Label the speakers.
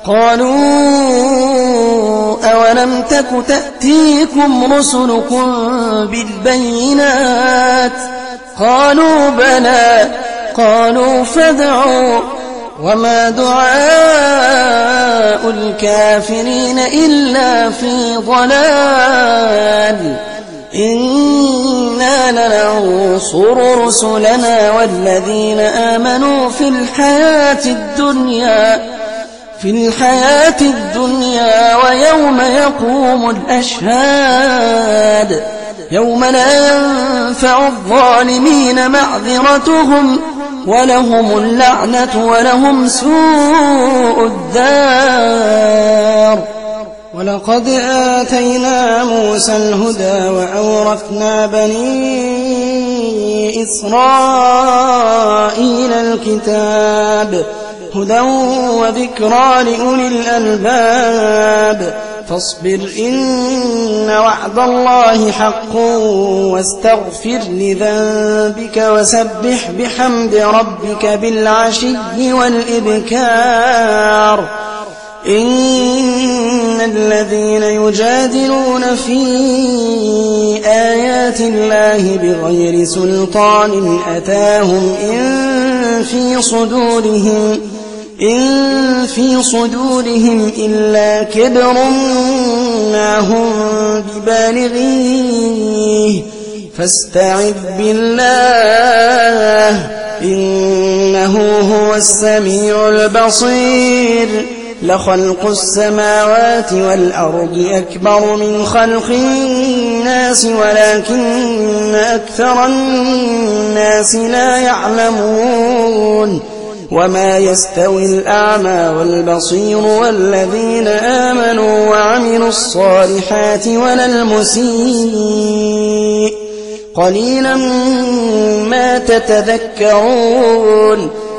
Speaker 1: قالوا أولم تك تأتيكم رسلكم بالبينات قالوا بلى قالوا فادعوا وما دعاء الكافرين إلا في ضلال إنا لننصر رسلنا والذين آمنوا في الحياة الدنيا ويوم يقوم الأشهاد يوم لا ينفع الظالمين معذرتهم ولهم اللعنة ولهم سوء الدار.
Speaker 2: ولقد آتينا موسى الهدى وأورثنا بني إسرائيل الكتاب هدى وذكرى لأولي الألباب فاصبر إن وعد الله حق واستغفر لذنبك وسبح بحمد ربك بالعشي والإبكار إن الذين يجادلون في آيات الله بغير سلطان أتاهم إن في صدورهم إلا كبر ما هم ببالغيه فاستعذ بالله إنه هو السميع البصير لخلق السماوات والأرض أكبر من خلق الناس ولكن أكثر الناس لا يعلمون وما يستوي الأعمى والبصير والذين آمنوا وعملوا الصالحات ولا المسيء قليلا ما تتذكرون